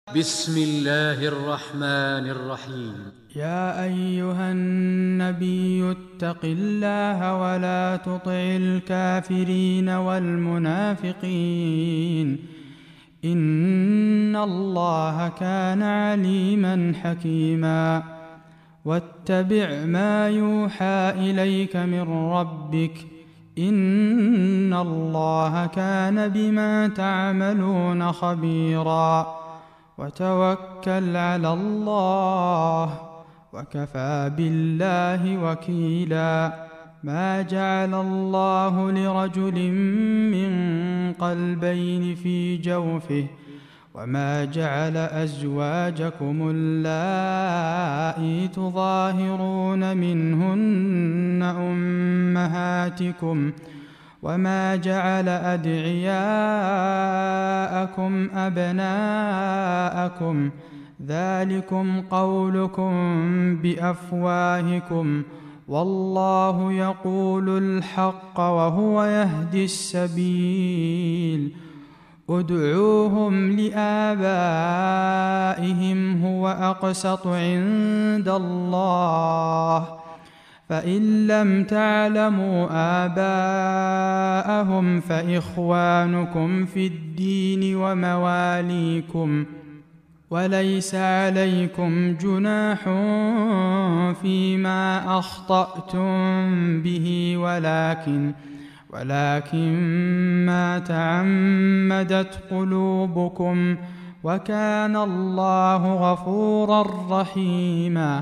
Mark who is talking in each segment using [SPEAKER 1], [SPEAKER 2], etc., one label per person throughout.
[SPEAKER 1] بسم الله الرحمن الرحيم.
[SPEAKER 2] يا أيها النبي اتق الله ولا تطع الكافرين والمنافقين إن الله كان عليما حكيما. واتبع ما يوحى إليك من ربك إن الله كان بما تعملون خبيرا. وتوكل على الله وكفى بالله وكيلا. ما جعل الله لرجل من قلبين في جوفه وما جعل أزواجكم اللائي تظاهرون منهن أمهاتكم وما جعل أدعياءكم أبناءكم ذلكم قولكم بأفواهكم والله يقول الحق وهو يهدي السبيل. ادعوهم لآبائهم هو أقسط عند الله فإن لم تعلموا آباءهم فإخوانكم في الدين ومواليكم وليس عليكم جناح فيما أخطأتم به ولكن ما تعمدت قلوبكم وكان الله غفورا رحيما.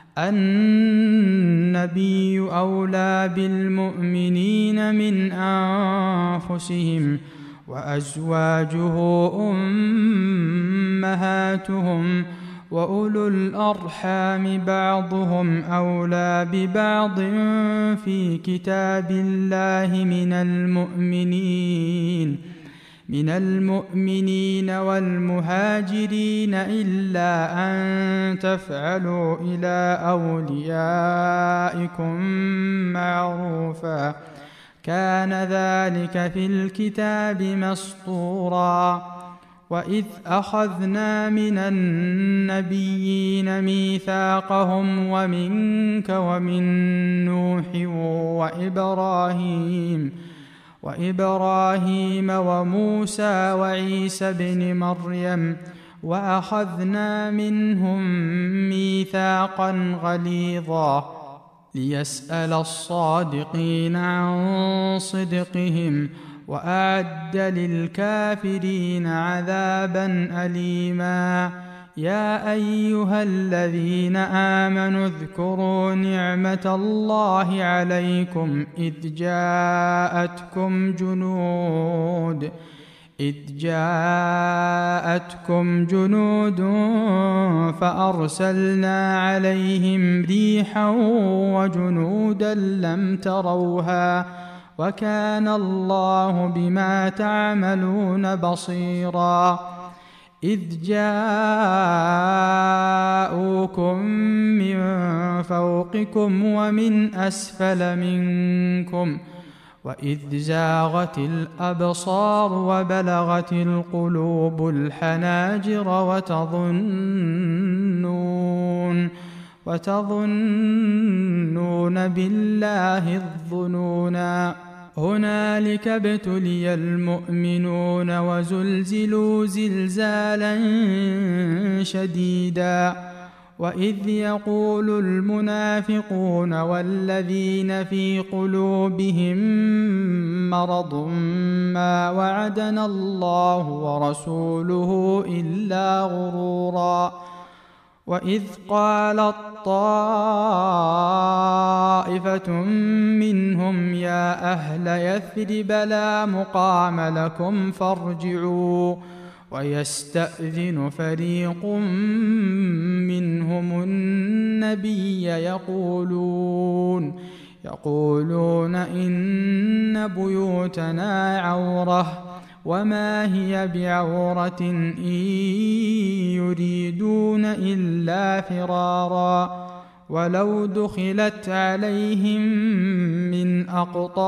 [SPEAKER 2] النبي أولى بالمؤمنين من أنفسهم وأزواجه أمهاتهم وأولو الأرحام بعضهم أولى ببعض في كتاب الله من المؤمنين والمهاجرين إلا أن تفعلوا إلى أوليائكم معروفا كان ذلك في الكتاب مسطورا. وإذ أخذنا من النبيين ميثاقهم ومنك ومن نوح وإبراهيم وموسى وعيسى بن مريم وأخذنا منهم ميثاقا غليظا ليسأل الصادقين عن صدقهم وأعد للكافرين عذابا أليما. يا أيها الذين آمنوا اذكروا نعمة الله عليكم إذ جاءتكم جنود فأرسلنا عليهم ريحا وجنودا لم تروها وكان الله بما تعملون بصيرا. إذ جاءوكم من فوقكم ومن أسفل منكم وإذ زاغت الأبصار وبلغت القلوب الحناجر وتظنون بالله الظنونا. هنالك ابتلي المؤمنون وزلزلوا زلزالا شديدا. وإذ يقول المنافقون والذين في قلوبهم مرض ما وعدنا الله ورسوله إلا غرورا. وإذ قالت طائفة منهم يا أهل يثرب لا مقام لكم فارجعوا ويستأذن فريق منهم النبي يقولون إن بيوتنا عورة وما هي بعورة إن يريدون إلا فرارا. ولو دخلت عليهم من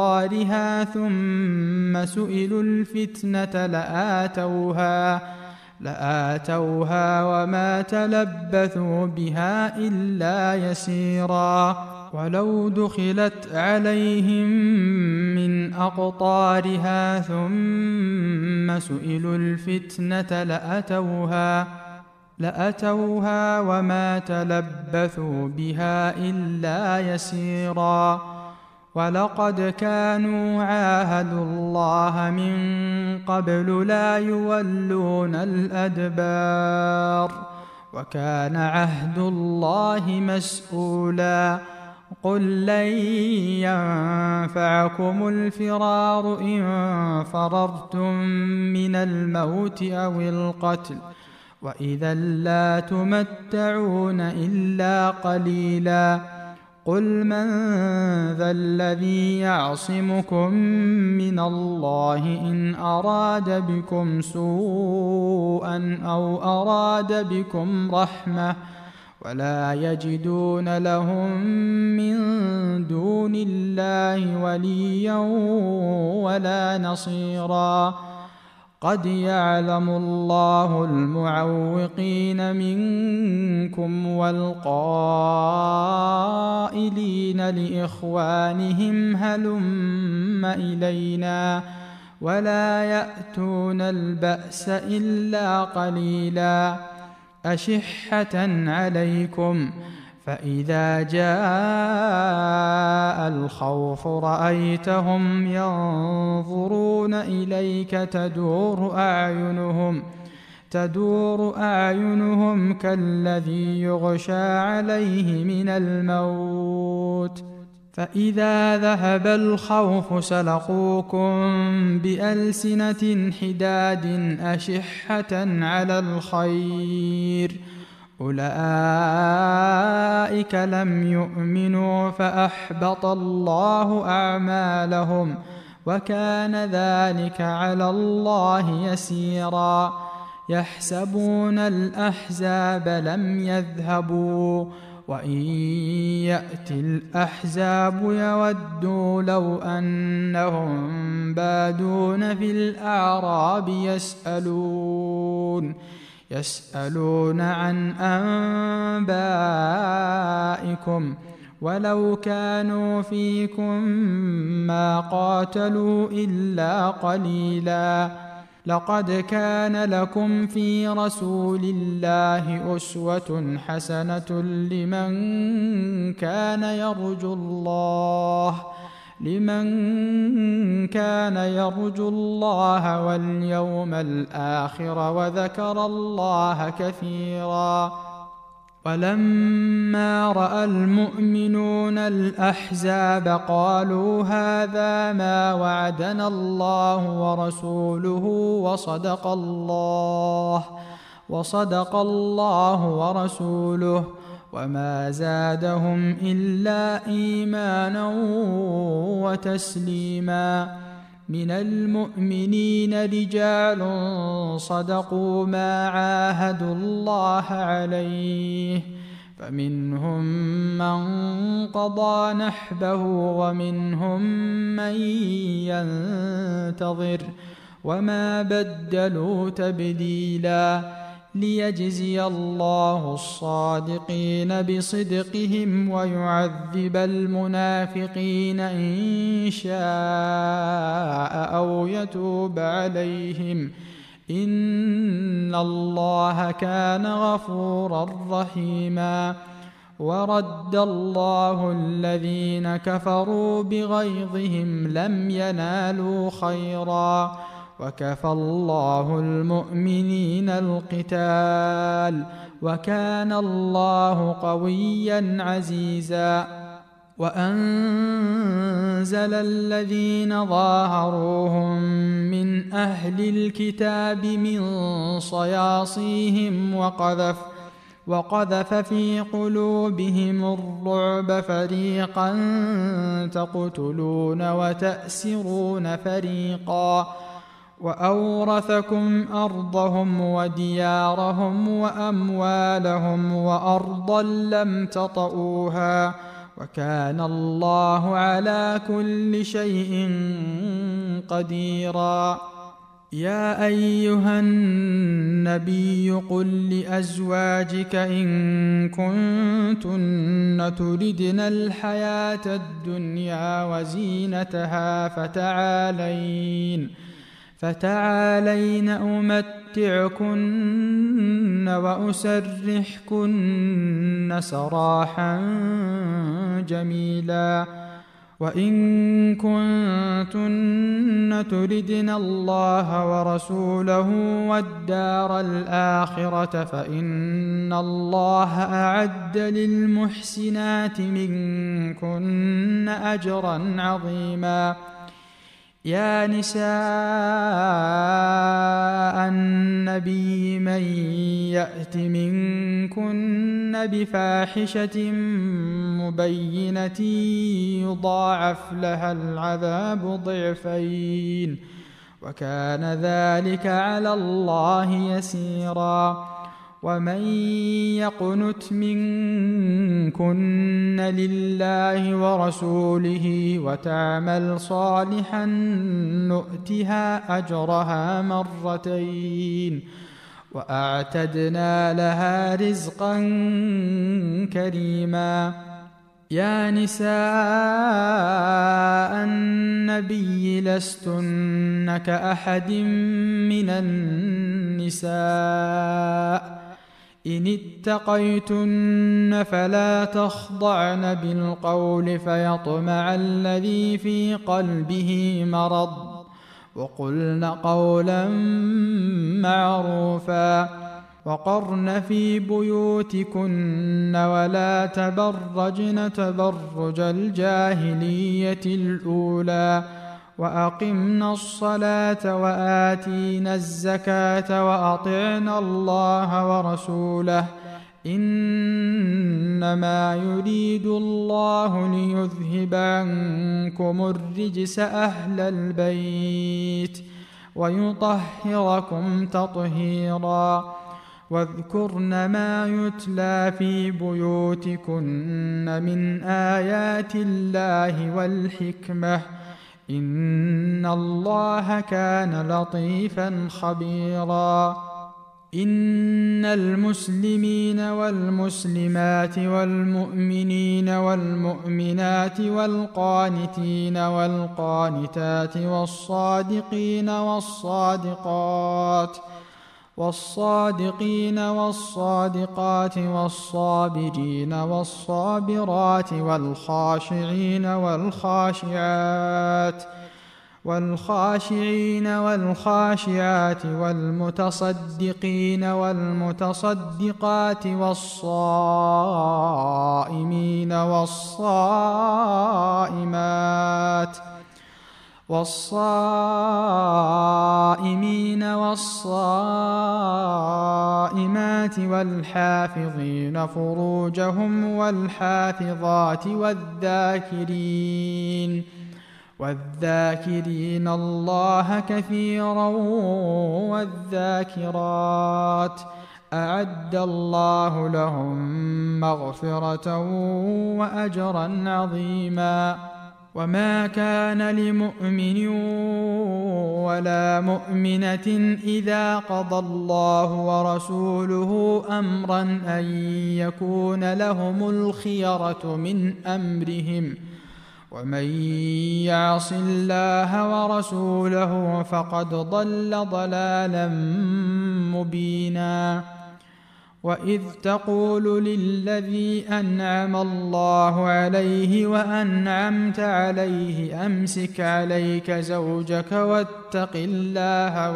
[SPEAKER 2] أقطارها ثم سئلوا الفتنة لآتوها وما تلبثوا بها إلا يسيرا ولو دخلت عليهم من أقطارها ثم سئلوا الفتنة لأتوها وما تلبثوا بها إلا يسيرا ولقد كانوا عاهدوا الله من قبل لا يولون الأدبار وكان عهد الله مسؤولا قل لن ينفعكم الفرار إن فررتم من الموت أو القتل وإذا لا تمتعون إلا قليلا قل من ذا الذي يعصمكم من الله إن أراد بكم سوءا أو أراد بكم رحمة ولا يجدون لهم من دون الله وليا ولا نصيرا قد يعلم الله المعوقين منكم والقائلين لإخوانهم هلم إلينا ولا يأتون البأس إلا قليلا أشحة عليكم فإذا جاء الخوف رأيتهم ينظرون إليك تدور أعينهم كالذي يغشى عليه من الموت فإذا ذهب الخوف سلقوكم بألسنة حداد أشحة على الخير أولئك لم يؤمنوا فأحبط الله أعمالهم وكان ذلك على الله يسيرا يحسبون الأحزاب لم يذهبوا وإن يأتي الأحزاب يودوا لو أنهم بادون في الأعراب يسألون عن أنبائكم ولو كانوا فيكم ما قاتلوا إلا قليلا لقد كان لكم في رسول الله أسوة حسنة لمن كان يرجو الله واليوم الآخر وذكر الله كثيرا ولما رأى المؤمنون الأحزاب قالوا هذا ما وعدنا الله ورسوله وصدق الله ورسوله وما زادهم إلا إيمانا وتسليما من المؤمنين رجال صدقوا ما عاهدوا الله عليه فمنهم من قضى نحبه ومنهم من ينتظر وما بدلوا تبديلا ليجزي الله الصادقين بصدقهم ويعذب المنافقين إن شاء أو يتوب عليهم إن الله كان غفورا رحيما ورد الله الذين كفروا بغيظهم لم ينالوا خيرا وكفى الله المؤمنين القتال وكان الله قويا عزيزا وأنزل الذين ظاهروهم من أهل الكتاب من صياصيهم وقذف في قلوبهم الرعب فريقا تقتلون وتأسرون فريقا وأورثكم أرضهم وديارهم وأموالهم وأرضا لم تطئوها وكان الله على كل شيء قديرا يا أيها النبي قل لأزواجك إن كنتن تردن الحياة الدنيا وزينتها فتعالين أمتعكن وأسرحكن سراحا جميلا وإن كنتن تردن الله ورسوله والدار الآخرة فإن الله أعد للمحسنات منكن أجرا عظيما يا نساء النبي من يأت منكن بفاحشة مبينة يضاعف لها العذاب ضعفين وكان ذلك على الله يسيرا ومن يقنت منكن لله ورسوله وتعمل صالحا نؤتها أجرها مرتين وأعتدنا لها رزقا كريما يا نساء النبي لستن كأحد من النساء إن اتقيتن فلا تخضعن بالقول فيطمع الذي في قلبه مرض وقلن قولا معروفا وقرن في بيوتكن ولا تبرجن تبرج الجاهلية الأولى وأقمنا الصلاة وآتينا الزكاة وأطعنا الله ورسوله إنما يريد الله ليذهب عنكم الرجس أهل البيت ويطهركم تطهيرا واذكرن ما يتلى في بيوتكن من آيات الله والحكمة إن الله كان لطيفا خبيرا إن المسلمين والمسلمات والمؤمنين والمؤمنات والقانتين والقانتات والصادقين والصادقات والصابرين والصابرات والخاشعين والخاشعات والمتصدقين والمتصدقات والصائمين والصائمات والحافظين فروجهم والحافظات والذاكرين الله كثيرا والذاكرات أعد الله لهم مغفرة وأجرا عظيما وما كان لمؤمن ولا مؤمنة إذا قضى الله ورسوله أمرا أن يكون لهم الخيرة من أمرهم ومن يعص الله ورسوله فقد ضل ضلالا مبينا وإذ تقول للذي أنعم الله عليه وأنعمت عليه أمسك عليك زوجك واتق الله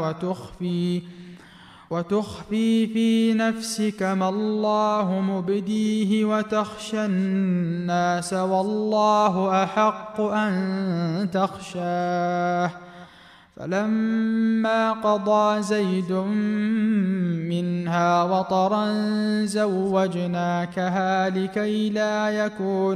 [SPEAKER 2] وتخفي في نفسك ما الله مبديه وتخشى الناس والله أحق أن تخشاه فلما قضى زيد منها وطرا زوجناكها لكي لا يكون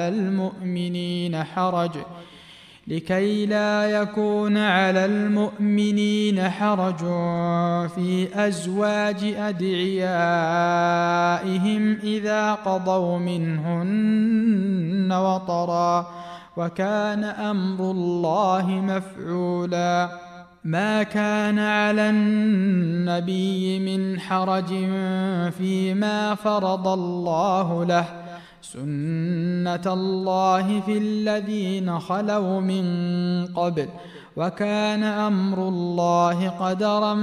[SPEAKER 2] على المؤمنين حرج في أزواج أدعيائهم إذا قضوا منهن وطرا وكان أمر الله مفعولا ما كان على النبي من حرج فيما فرض الله له سنة الله في الذين خلوا من قبل وكان أمر الله قدرا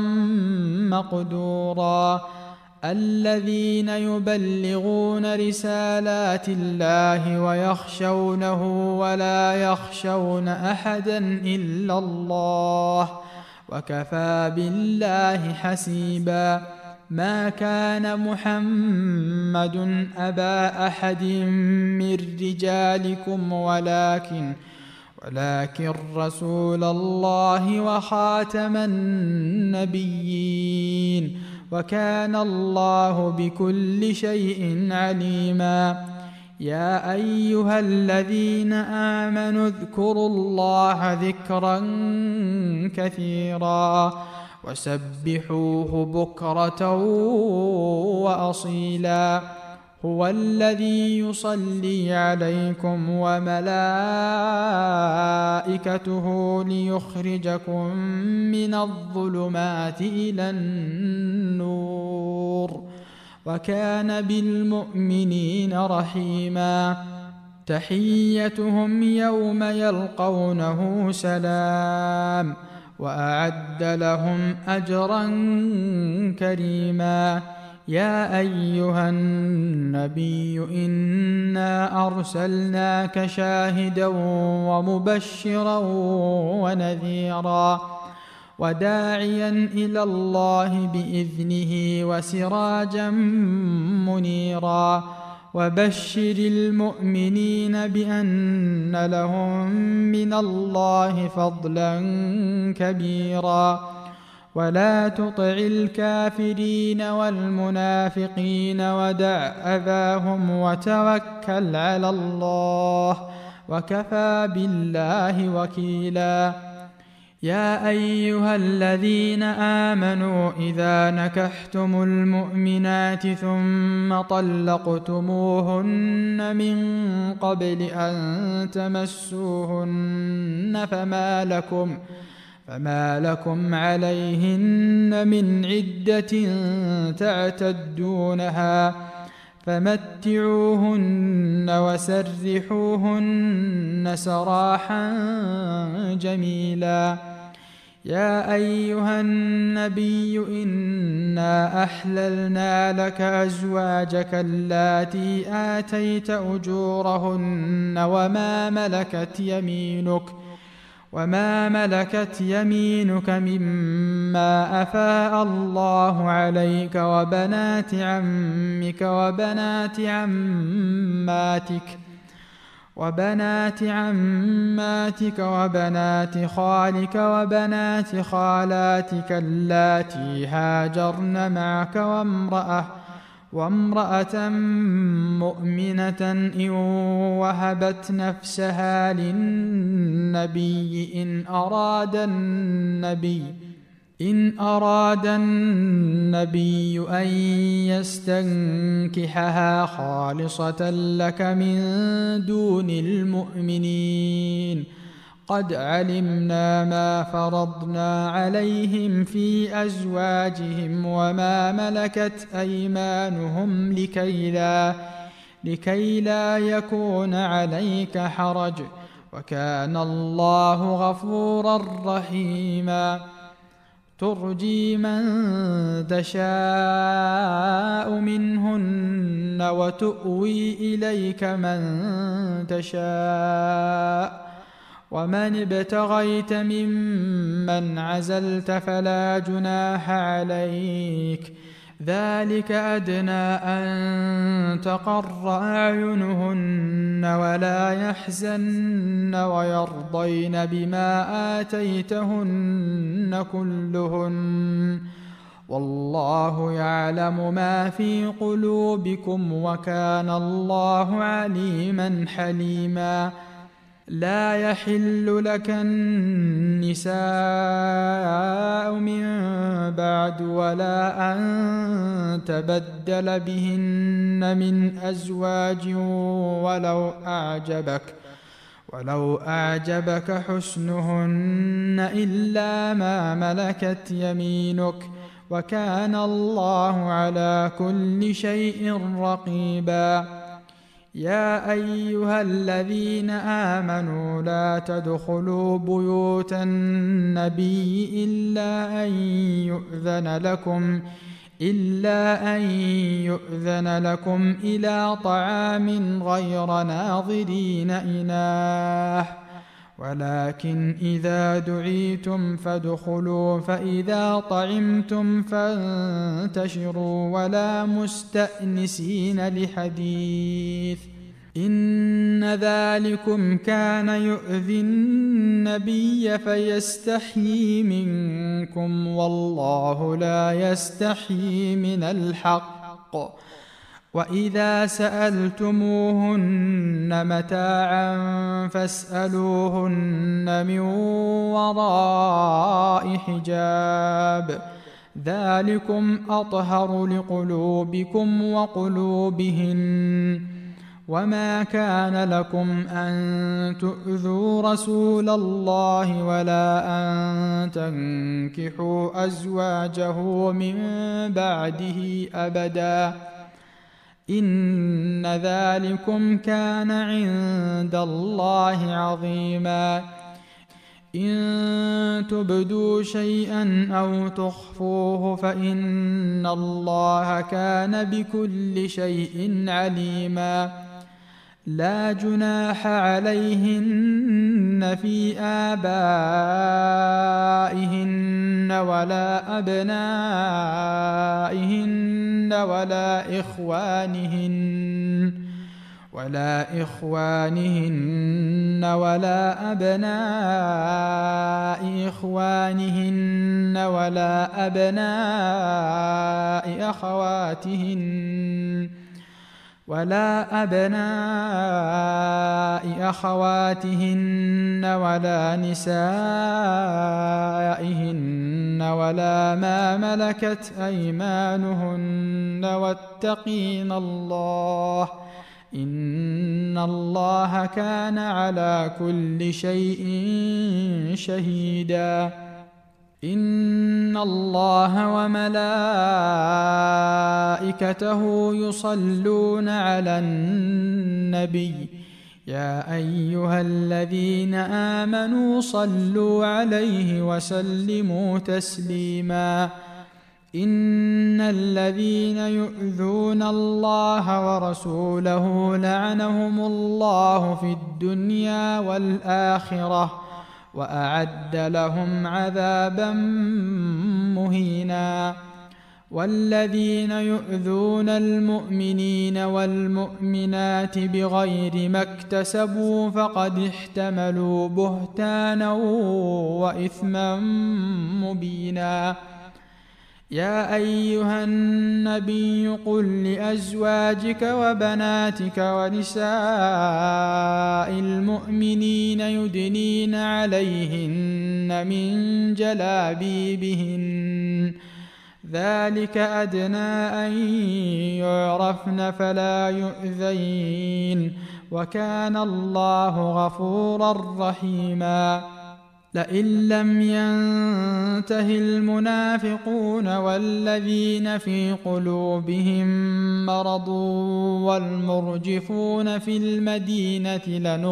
[SPEAKER 2] مقدورا الذين يبلغون رسالات الله ويخشونه ولا يخشون أحدا إلا الله وكفى بالله حسيبا ما كان محمد أبا أحد من رجالكم ولكن رسول الله وخاتم النبيين وكان الله بكل شيء عليما يا أيها الذين آمنوا اذكروا الله ذكرا كثيرا وسبحوه بكرة وأصيلا هو الذي يصلي عليكم وملائكته ليخرجكم من الظلمات إلى النور وكان بالمؤمنين رحيما تحيتهم يوم يلقونه سلام وأعد لهم أجرا كريما يا أيها النبي إنا أرسلناك شاهدا ومبشرا ونذيرا وداعيا إلى الله بإذنه وسراجا منيرا وبشر المؤمنين بأن لهم من الله فضلا كبيرا ولا تطع الكافرين والمنافقين ودع أذاهم وتوكل على الله وكفى بالله وكيلا يا أيها الذين آمنوا إذا نكحتم المؤمنات ثم طلقتموهن من قبل أن تمسوهن فما لكم عليهن من عدة تعتدونها فمتعوهن وسرحوهن سراحا جميلا يا أيها النبي إنا أحللنا لك أزواجك اللاتي آتيت أجورهن وما ملكت يمينك مما أفاء الله عليك وبنات عمك وبنات عماتك وبنات خالك وبنات خالاتك اللاتي هاجرن معك وامرأة مؤمنة إن وهبت نفسها للنبي إن أراد النبي أن يستنكحها خالصة لك من دون المؤمنين قد علمنا ما فرضنا عليهم في أزواجهم وما ملكت أيمانهم لكي لا يكون عليك حرج وكان الله غفورا رحيما ترجي من تشاء منهن وتؤوي إليك من تشاء ومن ابتغيت ممن عزلت فلا جناح عليك ذلك أدنى أن تقر أعينهن ولا يحزن ويرضين بما آتيتهن كلهن والله يعلم ما في قلوبكم وكان الله عليما حليما لا يحل لك النساء من بعد ولا أن تبدل ولو أعجبك حسنهن إلا ما ملكت يمينك وكان الله على كل شيء رقيبا. يا أيها الذين آمنوا لا تدخلوا بيوت النبي إلا أن يؤذن لكم إلى طعام غير ناظرين إناه ولكن إذا دعيتم فادخلوا فإذا طعمتم فانتشروا ولا مستأنسين لحديث إن ذلكم كان يؤذي النبي فيستحيي منكم والله لا يستحيي من الحق. وإذا سألتموهن متاعا فاسألوهن من وراء حجاب ذلكم أطهر لقلوبكم وقلوبهن. وما كان لكم أن تؤذوا رسول الله ولا أن تنكحوا أزواجه من بعده أبدا إن ذلكم كان عند الله عظيما. إن تبدوا شيئا أو تخفوه فإن الله كان بكل شيء عليما. لا جناح عليهن في آبائهن ولا أبنائهن ولا إخوانهن ولا أبناء إخوانهن ولا أبناء أخواتهن ولا نسائهن ولا ما ملكت أيمانهن واتقين الله إن الله كان على كل شيء شهيدا. إن الله وملائكته يصلون على النبي يا أيها الذين آمنوا صلوا عليه وسلموا تسليما. إن الذين يؤذون الله ورسوله لعنهم الله في الدنيا والآخرة وأعد لهم عذابا مهينا. والذين يؤذون المؤمنين والمؤمنات بغير ما اكتسبوا فقد احتملوا بهتانا وإثما مبينا. يا أيها النبي قل لأزواجك وبناتك ونساء المؤمنين يدنين عليهن من جلابيبهن ذلك أدنى أن يعرفن فلا يؤذين وكان الله غفورا رحيما. لئن لم ينته المنافقون والذين في قلوبهم مرض والمرجفون في المدينة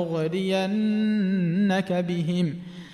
[SPEAKER 2] لنغرينك بهم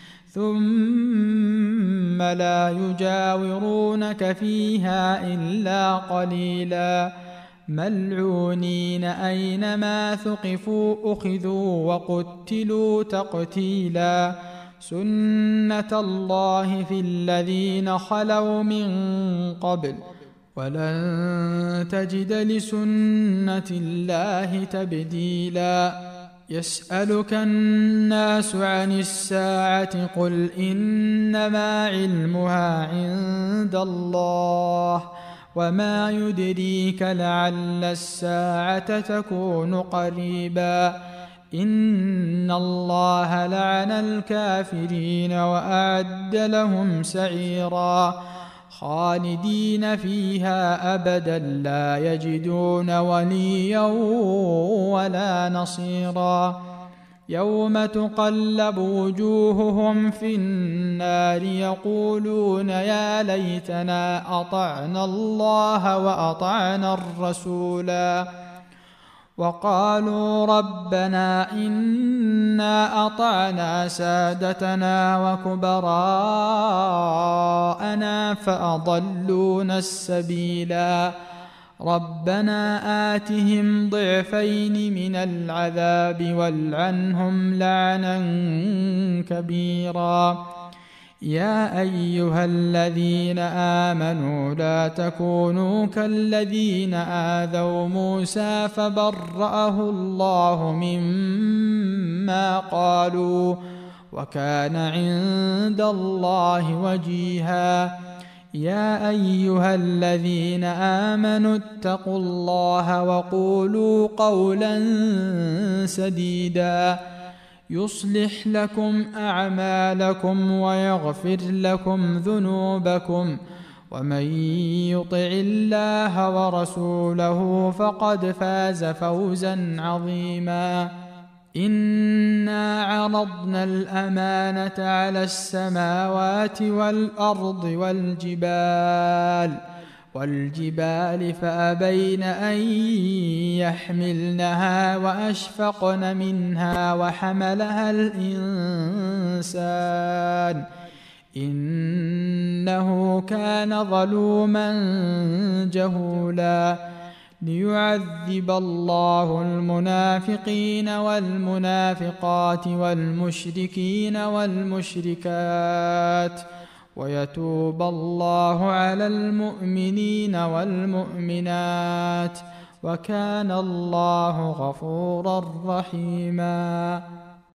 [SPEAKER 2] ثم لا يجاورونك فيها إلا قليلا ملعونين أينما ثقفوا أخذوا وقتلوا تقتيلا. سنة الله في الذين خلوا من قبل ولن تجد لسنة الله تبديلا. يسألك الناس عن الساعة قل إنما علمها عند الله وما يدريك لعل الساعة تكون قريبا. إن الله لعن الكافرين وأعد لهم سعيرا خالدين فيها أبدا لا يجدون وليا ولا نصيرا. يوم تقلب وجوههم في النار يقولون يا ليتنا أطعنا الله وأطعنا الرسولا وقالوا ربنا إنا أطعنا سادتنا وكبراءنا فأضلونا السبيلا ربنا آتهم ضعفين من العذاب والعنهم لعنا كبيرا يا أيها الذين آمنوا لا تكونوا كالذين آذوا موسى فبرأه الله مما قالوا وكان عند الله وجيها يا أيها الذين آمنوا اتقوا الله وقولوا قولا سديدا يصلح لكم أعمالكم ويغفر لكم ذنوبكم ومن يطع الله ورسوله فقد فاز فوزا عظيما إنا عرضنا الأمانة على السماوات والأرض والجبال فأبين أن يحملنها وأشفقن منها وحملها الإنسان إنه كان ظلوما جهولا ليعذب الله المنافقين والمنافقات والمشركين والمشركات ويتوب الله على المؤمنين والمؤمنات وكان الله غفورا رحيما